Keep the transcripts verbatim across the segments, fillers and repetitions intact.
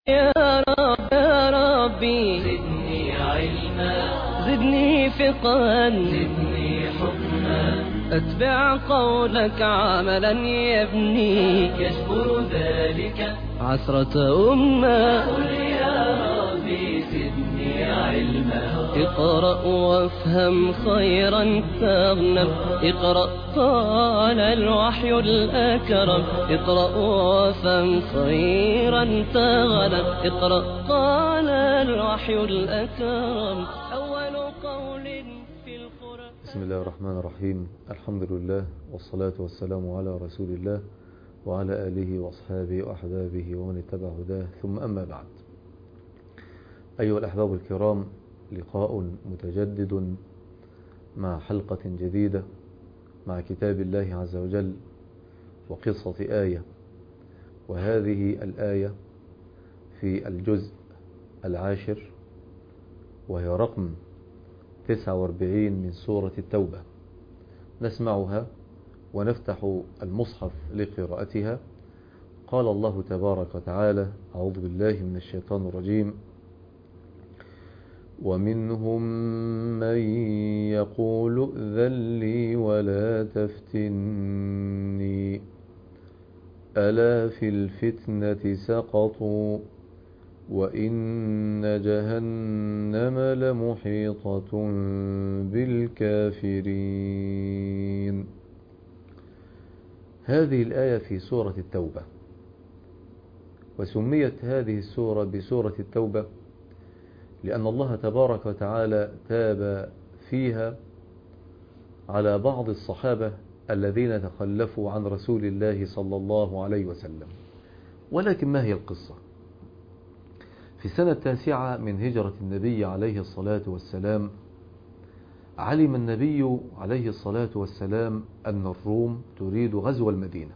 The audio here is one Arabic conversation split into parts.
يا رب يا ربي زدني علما، زدني فقها، زدني حكما، أتبع قولك عملا يبني، يجبر ذلك عسرة أمة. قل يا ربي زدني علما، اقرأ وافهم خيرا تغنم، اقرأ قال الوحي الأكرم، اقرأ وافهم خيرا تغنم، اقرأ قال الوحي الأكرم، أول قول في القرآن. بسم الله الرحمن الرحيم. الحمد لله والصلاة والسلام على رسول الله وعلى آله وأصحابه وأحبابه ومن اتبع هداه، ثم أما بعد. أيها الأحباب الكرام، لقاء متجدد مع حلقة جديدة مع كتاب الله عز وجل وقصة آية، وهذه الآية في الجزء العاشر وهي رقم تسعة وأربعين من سورة التوبة. نسمعها ونفتح المصحف لقراءتها. قال الله تبارك وتعالى: أعوذ بالله من الشيطان الرجيم: ومنهم من يقول ائذن لي ولا تفتني ألا في الفتنة سقطوا وإن جهنم لمحيطة بالكافرين. هذه الآية في سورة التوبة، وسميت هذه السورة بسورة التوبة لأن الله تبارك وتعالى تاب فيها على بعض الصحابة الذين تخلفوا عن رسول الله صلى الله عليه وسلم. ولكن ما هي القصة؟ في السنة التاسعة من هجرة النبي عليه الصلاة والسلام، علم النبي عليه الصلاة والسلام أن الروم تريد غزو المدينة،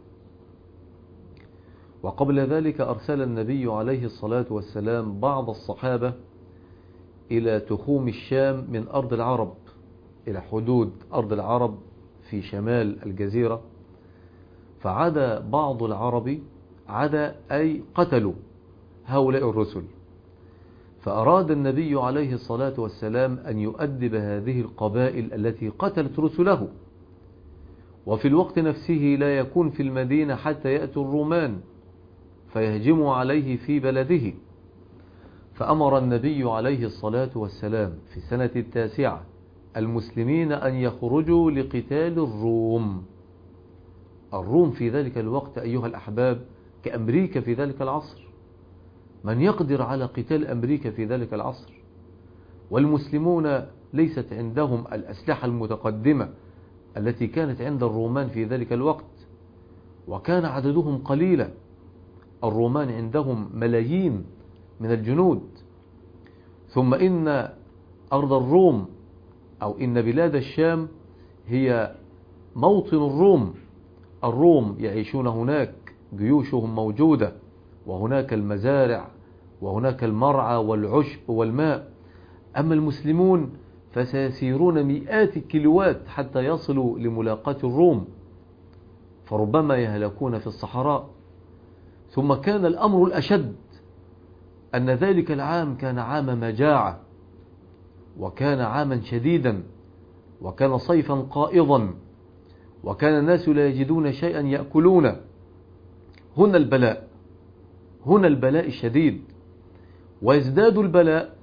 وقبل ذلك أرسل النبي عليه الصلاة والسلام بعض الصحابة إلى تخوم الشام من أرض العرب إلى حدود أرض العرب في شمال الجزيرة، فعاد بعض العرب، عاد أي قتلوا هؤلاء الرسل، فأراد النبي عليه الصلاة والسلام أن يؤدب هذه القبائل التي قتلت رسله، وفي الوقت نفسه لا يكون في المدينة حتى يأتوا الرومان فيهجموا عليه في بلده. فأمر النبي عليه الصلاة والسلام في السنة التاسعة المسلمين أن يخرجوا لقتال الروم. الروم في ذلك الوقت أيها الأحباب كأمريكا في ذلك العصر، من يقدر على قتال أمريكا في ذلك العصر؟ والمسلمون ليست عندهم الأسلحة المتقدمة التي كانت عند الرومان في ذلك الوقت، وكان عددهم قليلا. الرومان عندهم ملايين من الجنود. ثم إن أرض الروم أو إن بلاد الشام هي موطن الروم. الروم يعيشون هناك، جيوشهم موجودة، وهناك المزارع وهناك المرعى والعشب والماء. أما المسلمون فسيسيرون مئات الكيلوات حتى يصلوا لملاقاة الروم، فربما يهلكون في الصحراء. ثم كان الأمر الأشد أن ذلك العام كان عام مجاعة، وكان عاما شديدا، وكان صيفا قائضا، وكان الناس لا يجدون شيئا يأكلون. هنا البلاء، هنا البلاء الشديد. ويزداد البلاء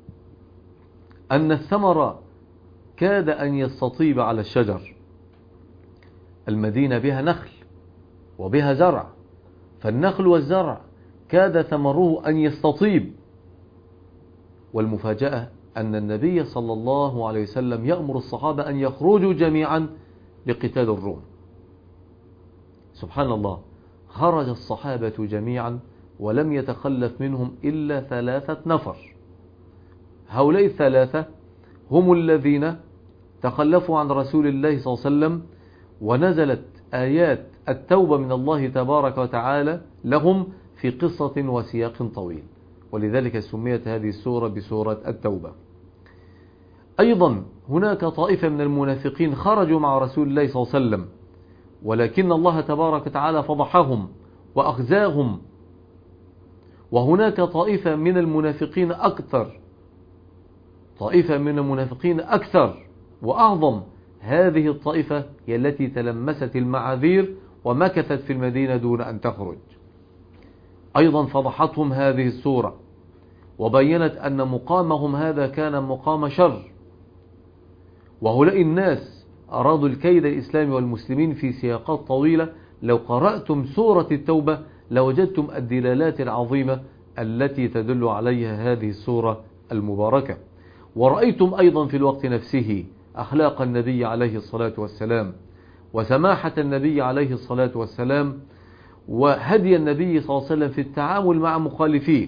أن الثمر كاد أن يستطيب على الشجر. المدينة بها نخل وبها زرع، فالنخل والزرع كاد ثمره أن يستطيب. والمفاجأة أن النبي صلى الله عليه وسلم يأمر الصحابة أن يخرجوا جميعا لقتال الروم. سبحان الله، خرج الصحابة جميعا ولم يتخلف منهم إلا ثلاثة نفر. هؤلاء الثلاثة هم الذين تخلفوا عن رسول الله صلى الله عليه وسلم، ونزلت آيات التوبة من الله تبارك وتعالى لهم في قصة وسياق طويل، ولذلك سميت هذه السورة بسورة التوبة. أيضا هناك طائفة من المنافقين خرجوا مع رسول الله صلى الله عليه وسلم، ولكن الله تبارك وتعالى فضحهم وأخزاهم وهناك طائفة من المنافقين أكثر، طائفة من المنافقين أكثر وأعظم. هذه الطائفة هي التي تلمست المعاذير ومكثت في المدينة دون أن تخرج. أيضا فضحتهم هذه السورة وبينت أن مقامهم هذا كان مقام شر. وهؤلاء الناس أرادوا الكيد الإسلام والمسلمين في سياقات طويلة. لو قرأتم سورة التوبة لوجدتم الدلالات العظيمة التي تدل عليها هذه السورة المباركة. ورأيتم أيضا في الوقت نفسه أخلاق النبي عليه الصلاة والسلام وسماحة النبي عليه الصلاة والسلام وهدي النبي صلى الله عليه وسلم في التعامل مع مخالفيه.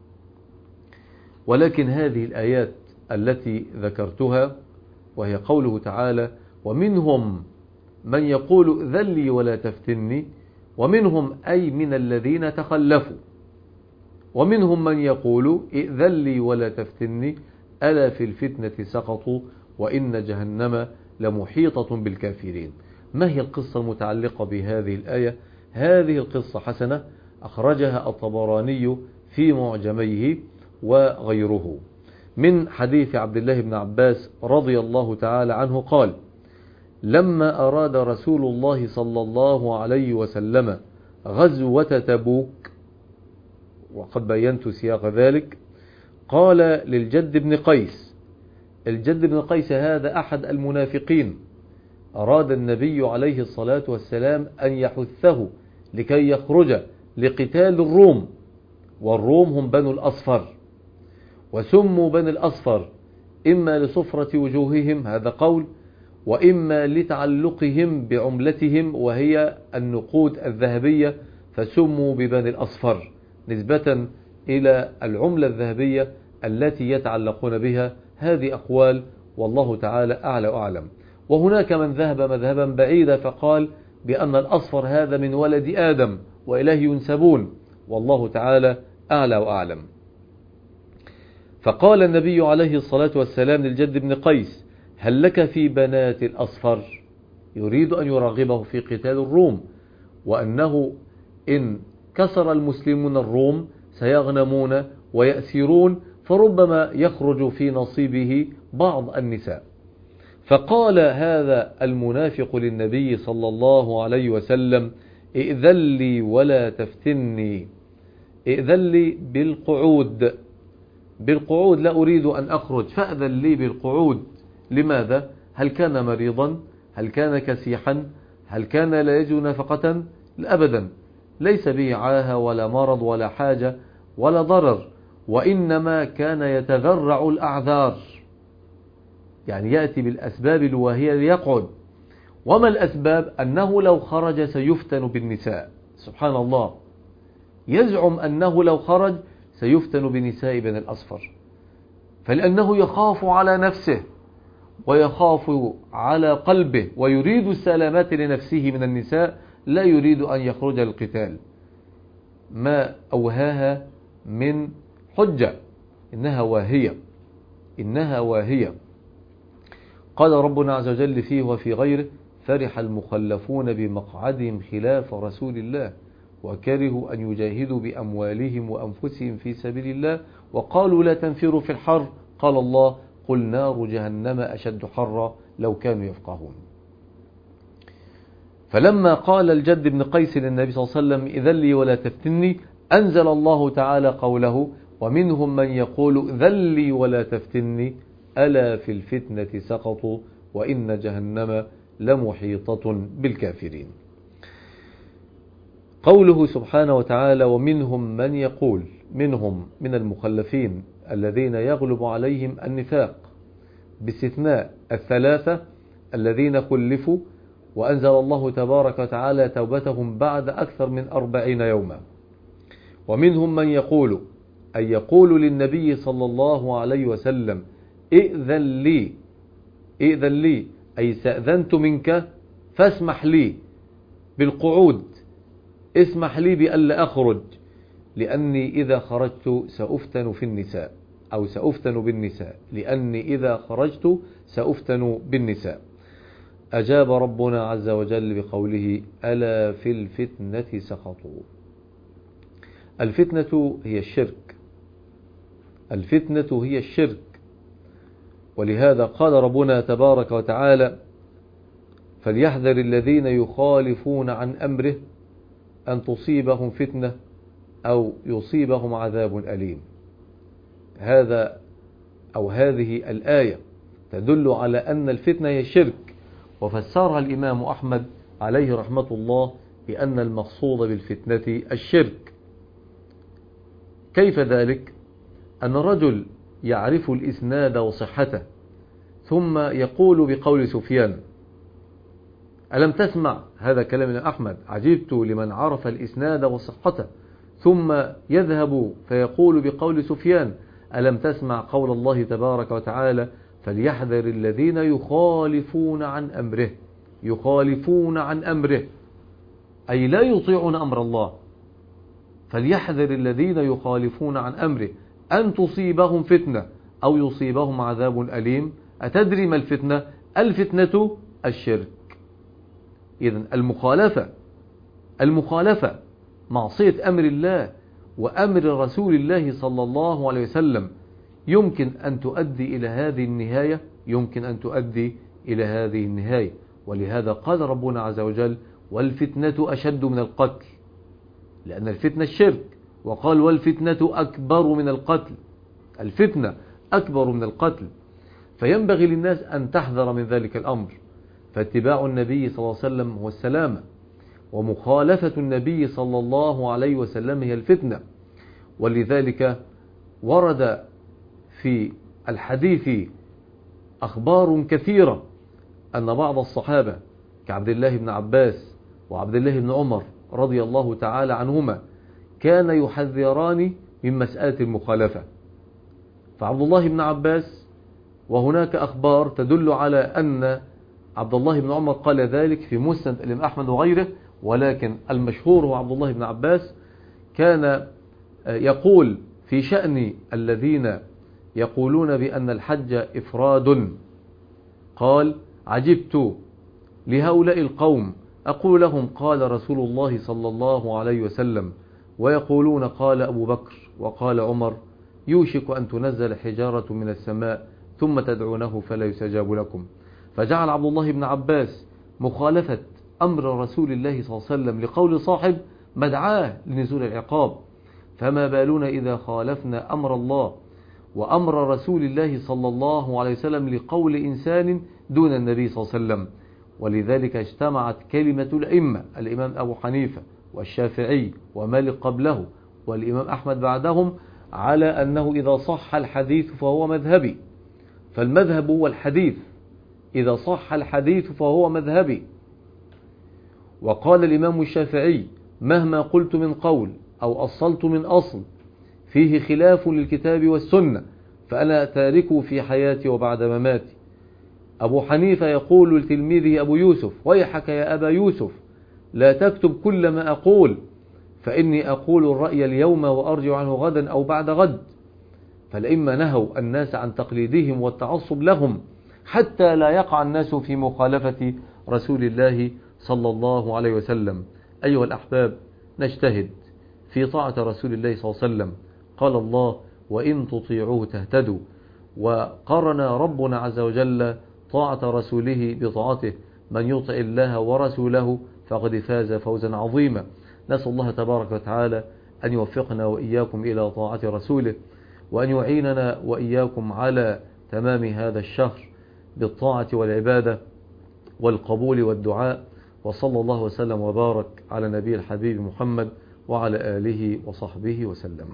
ولكن هذه الآيات التي ذكرتها وهي قوله تعالى ومنهم من يقول ذلي ولا تفتني، ومنهم أي من الذين تخلفوا، ومنهم من يقول ذلي ولا تفتني ألا في الفتنة سقطوا وإن جهنم لمحيطة بالكافرين. ما هي القصة المتعلقة بهذه الآية؟ هذه القصة حسنة أخرجها الطبراني في معجميه وغيره من حديث عبد الله بن عباس رضي الله تعالى عنه قال لما أراد رسول الله صلى الله عليه وسلم غزوة تبوك، وقد بينت سياق ذلك، قال للجد بن قيس، الجد بن قيس هذا أحد المنافقين، أراد النبي عليه الصلاة والسلام أن يحثه لكي يخرج لقتال الروم، والروم هم بنو الأصفر، وسموا بني الأصفر إما لصفرة وجوههم هذا قول، وإما لتعلقهم بعملتهم وهي النقود الذهبية فسموا ببني الأصفر نسبة إلى العملة الذهبية التي يتعلقون بها. هذه أقوال والله تعالى أعلى وأعلم. وهناك من ذهب مذهبا بعيدا فقال بأن الأصفر هذا من ولد آدم وإليه ينسبون، والله تعالى أعلى وأعلم. فقال النبي عليه الصلاة والسلام للجد بن قيس هل لك في بنات الأصفر؟ يريد أن يرغبه في قتال الروم، وأنه إن كسر المسلمون الروم سيغنمون ويأسرون، فربما يخرج في نصيبه بعض النساء. فقال هذا المنافق للنبي صلى الله عليه وسلم ائذن لي ولا تفتني، ائذن لي بالقعود، بالقعود لا أريد أن أخرج فأذن لي بالقعود. لماذا؟ هل كان مريضا؟ هل كان كسيحا؟ هل كان لا يجد نفقة؟ أبدا، ليس به عاهة ولا مرض ولا حاجة ولا ضرر، وإنما كان يتذرع الأعذار، يعني يأتي بالأسباب الواهية ليقعد. وما الأسباب؟ أنه لو خرج سيفتن بالنساء. سبحان الله، يزعم أنه لو خرج سيفتن بنساء بني الأصفر، فلأنه يخاف على نفسه ويخاف على قلبه ويريد السلامات لنفسه من النساء، لا يريد أن يخرج للقتال. ما أوهاها من حجة، إنها واهية، إنها واهية. قال ربنا عز وجل فيه وفي غيره فرح المخلفون بمقعدهم خلاف رسول الله وكرهوا أن يجاهدوا بأموالهم وأنفسهم في سبيل الله وقالوا لا تنفروا في الحر، قال الله قل نار جهنم أشد حرا لو كانوا يفقهون. فلما قال الجد بن قيس للنبي صلى الله عليه وسلم إذن لي ولا تفتني، أنزل الله تعالى قوله ومنهم من يقول ذن لي ولا تفتني ألا في الفتنة سقطوا وإن جهنم لمحيطة بالكافرين. قوله سبحانه وتعالى ومنهم من يقول، منهم من المخلفين الذين يغلب عليهم النفاق باستثناء الثلاثة الذين خلفوا، وأنزل الله تبارك وتعالى توبتهم بعد أكثر من أربعين يوما. ومنهم من يقول، أي يقول للنبي صلى الله عليه وسلم ائذن لي، ائذن لي أي سأذنت منك فاسمح لي بالقعود، اسمح لي بألا أخرج لأني إذا خرجت سأفتن في النساء، أو سأفتن بالنساء، لأني إذا خرجت سأفتن بالنساء. أجاب ربنا عز وجل بقوله ألا في الفتنة سقطوا. الفتنة هي الشرك، الفتنة هي الشرك. ولهذا قال ربنا تبارك وتعالى: فليحذر الذين يخالفون عن أمره أن تصيبهم فتنة أو يصيبهم عذاب أليم. هذا أو هذه الآية تدل على أن الفتنة هي الشرك، وفسرها الإمام أحمد عليه رحمة الله بأن المقصود بالفتنة الشرك. كيف ذلك؟ أن الرجل يعرف الإسناد وصحته ثم يقول بقول سفيان: ألم تسمع هذا كلام الإمام أحمد؟ عجبت لمن عرف الإسناد وصحته. ثم يذهب فيقول بقول سفيان: ألم تسمع قول الله تبارك وتعالى: فليحذر الذين يخالفون عن أمره. يخالفون عن أمره أي لا يطيعون أمر الله. فليحذر الذين يخالفون عن أمره أن تصيبهم فتنة أو يصيبهم عذاب أليم. أتدري ما الفتنة؟ الفتنة الشرك. إذن المخالفة المخالفة معصية أمر الله وأمر رسول الله صلى الله عليه وسلم يمكن أن تؤدي إلى هذه النهاية، يمكن أن تؤدي إلى هذه النهاية. ولهذا قال ربنا عز وجل: والفتنة أشد من القتل، لأن الفتنة الشرك. وقال: والفتنة أكبر من القتل. الفتنة أكبر من القتل. فينبغي للناس أن تحذر من ذلك الأمر. فاتباع النبي صلى الله عليه وسلم هو السلامة، ومخالفة النبي صلى الله عليه وسلم هي الفتنة. ولذلك ورد في الحديث أخبار كثيرة أن بعض الصحابة كعبد الله بن عباس وعبد الله بن عمر رضي الله تعالى عنهما كان يحذران من مسألة المخالفة. فعبد الله بن عباس، وهناك أخبار تدل على أن عبد الله بن عمر قال ذلك في مسند الإمام أحمد وغيره، ولكن المشهور هو عبد الله بن عباس كان يقول في شأن الذين يقولون بأن الحج إفراد، قال: عجبت لهؤلاء القوم، أقول لهم قال رسول الله صلى الله عليه وسلم، ويقولون قال أبو بكر وقال عمر، يوشك أن تنزل حجارة من السماء ثم تدعونه فلا يستجاب لكم. فجعل عبد الله بن عباس مخالفة أمر رسول الله صلى الله عليه وسلم لقول صاحب مدعاه لنزول العقاب، فما بالنا إذا خالفنا أمر الله وأمر رسول الله صلى الله عليه وسلم لقول إنسان دون النبي صلى الله عليه وسلم. ولذلك اجتمعت كلمة الأئمة، الإمام أبو حنيفة والشافعي ومالك قبله والإمام أحمد بعدهم، على أنه إذا صح الحديث فهو مذهبي. فالمذهب هو الحديث، إذا صح الحديث فهو مذهبي. وقال الإمام الشافعي: مهما قلت من قول أو أصلت من أصل فيه خلاف للكتاب والسنة فأنا تاركه في حياتي وبعد مماتي. أبو حنيفة يقول لتلميذه أبو يوسف: ويحك يا أبا يوسف لا تكتب كل ما أقول، فإني أقول الرأي اليوم وأرجع عنه غدا أو بعد غد. فالأئمة نهوا الناس عن تقليدهم والتعصب لهم حتى لا يقع الناس في مخالفة رسول الله صلى الله عليه وسلم. أيها الأحباب، نجتهد في طاعة رسول الله صلى الله عليه وسلم. قال الله: وإن تطيعوه تهتدوا. وقرن ربنا عز وجل طاعة رسوله بطاعته: من يطع الله ورسوله فقد فاز فوزا عظيما. نسأل الله تبارك وتعالى أن يوفقنا وإياكم إلى طاعة رسوله، وأن يعيننا وإياكم على تمام هذا الشهر بالطاعة والعبادة والقبول والدعاء. وصلى الله وسلم وبارك على نبي الحبيب محمد وعلى آله وصحبه وسلم.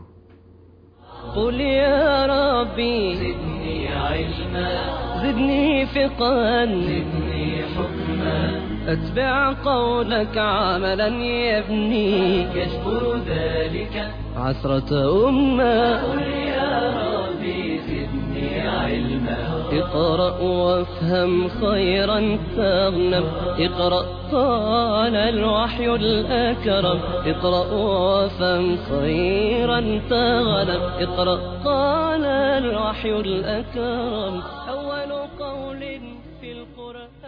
قل يا ربي زدني علما، زدني فقها، زدني حكما، أتبع قولك عملا يبني يجبر ذلك عثرة أمة. قل يا ربي زدني علما، اقرأ وافهم خيرا تغنم، اقرأ قال الوحي الأكرم، اقرأ وافهم خيرا تغنم، اقرأ قال الوحي الأكرم. أول قول في القرآن